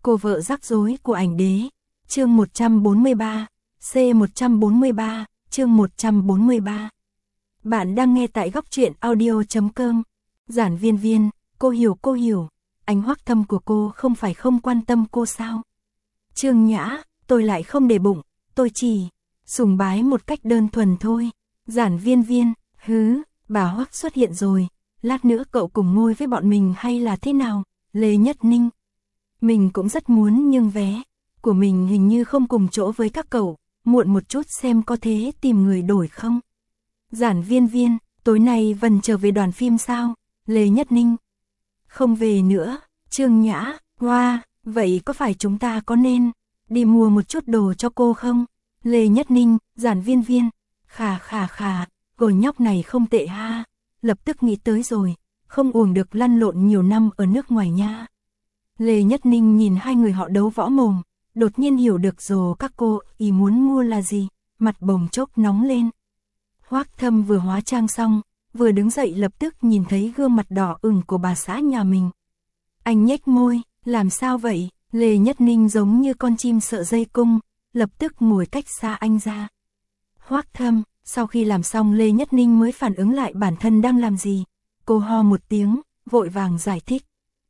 Cô vợ rắc rối của ảnh đế. Chương 143, C143, chương 143. Bạn đang nghe tại góc truyện audio.com. Giản Viên Viên, cô hiểu. Ánh Hoắc Thâm của cô không phải không quan tâm cô sao? Trương Nhã, tôi lại không để bụng, tôi chỉ sùng bái một cách đơn thuần thôi. Giản Viên Viên, bà Hoắc xuất hiện rồi, lát nữa cậu cùng ngồi với bọn mình hay là thế nào? Lê Nhất Ninh, mình cũng rất muốn nhưng vé của mình hình như không cùng chỗ với các cậu, muộn một chút xem có thế tìm người đổi không? Giản Viên Viên, tối nay Vân trở về đoàn phim sao? Lê Nhất Ninh, không về nữa. Trương Nhã, vậy có phải chúng ta có nên đi mua một chút đồ cho cô không? Lê Nhất Ninh, Giản Viên Viên, khà, gồi nhóc này không tệ ha, lập tức nghĩ tới rồi, không uổng được lăn lộn nhiều năm ở nước ngoài nha. Lê Nhất Ninh nhìn hai người họ đấu võ mồm, đột nhiên hiểu được rồi các cô ý muốn mua là gì, mặt bồng chốc nóng lên. Hoắc Thâm vừa hóa trang xong, vừa đứng dậy lập tức nhìn thấy gương mặt đỏ ửng của bà xã nhà mình. Anh nhếch môi, làm sao vậy? Lê Nhất Ninh giống như con chim sợ dây cung, lập tức ngồi cách xa anh ra. Hoắc Thâm, sau khi làm xong Lê Nhất Ninh mới phản ứng lại bản thân đang làm gì. Cô ho một tiếng, vội vàng giải thích.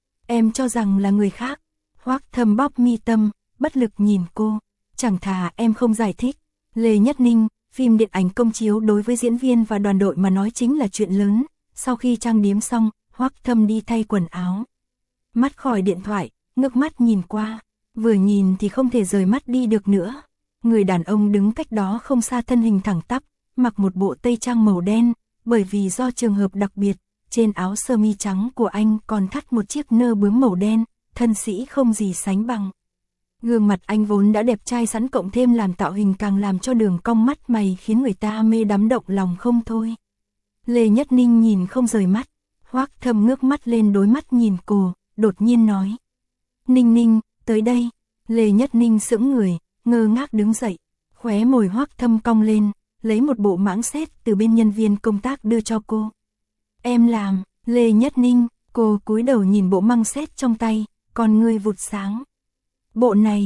Em cho rằng là người khác. Hoắc Thâm bóp mi tâm, bất lực nhìn cô. Chẳng thà em không giải thích. Lê Nhất Ninh, phim điện ảnh công chiếu đối với diễn viên và đoàn đội mà nói chính là chuyện lớn. Sau khi trang điểm xong, Hoắc Thâm đi thay quần áo. Mắt khỏi điện thoại, ngước mắt nhìn qua. Vừa nhìn thì không thể rời mắt đi được nữa. Người đàn ông đứng cách đó không xa thân hình thẳng tắp, mặc một bộ tây trang màu đen, bởi vì do trường hợp đặc biệt, trên áo sơ mi trắng của anh còn thắt một chiếc nơ bướm màu đen, thân sĩ không gì sánh bằng. Gương mặt anh vốn đã đẹp trai sẵn cộng thêm làm tạo hình càng làm cho đường cong mắt mày khiến người ta mê đắm động lòng không thôi. Lê Nhất Ninh nhìn không rời mắt, Hoắc Thâm ngước mắt lên đối mắt nhìn cô, đột nhiên nói. Ninh, tới đây. Lê Nhất Ninh sững người, ngơ ngác đứng dậy, khóe môi Hoắc Thâm cong lên, lấy một bộ mãng xét từ bên nhân viên công tác đưa cho cô. Em làm. Lê Nhất Ninh, cô cúi đầu nhìn bộ măng xét trong tay, con ngươi vụt sáng. Bộ này,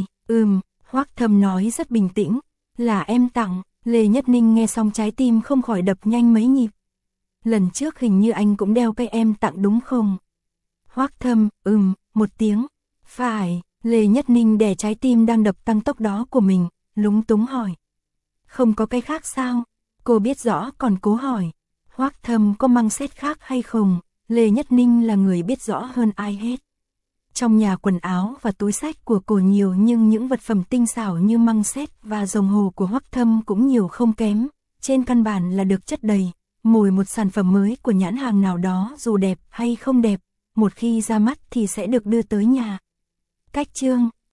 Hoắc Thâm nói rất bình tĩnh, là em tặng. Lê Nhất Ninh nghe xong trái tim không khỏi đập nhanh mấy nhịp. Lần trước hình như anh cũng đeo cái em tặng đúng không? Hoắc Thâm, một tiếng. Phải. Lê Nhất Ninh đè trái tim đang đập tăng tốc đó của mình, lúng túng hỏi. Không có cái khác sao? Cô biết rõ còn cố hỏi. Hoắc Thâm có măng xét khác hay không? Lê Nhất Ninh là người biết rõ hơn ai hết. Trong nhà quần áo và túi xách của cô nhiều nhưng những vật phẩm tinh xảo như măng xét và đồng hồ của Hoắc Thâm cũng nhiều không kém. Trên căn bản là được chất đầy. Mỗi một sản phẩm mới của nhãn hàng nào đó dù đẹp hay không đẹp, một khi ra mắt thì sẽ được đưa tới nhà. Cách chương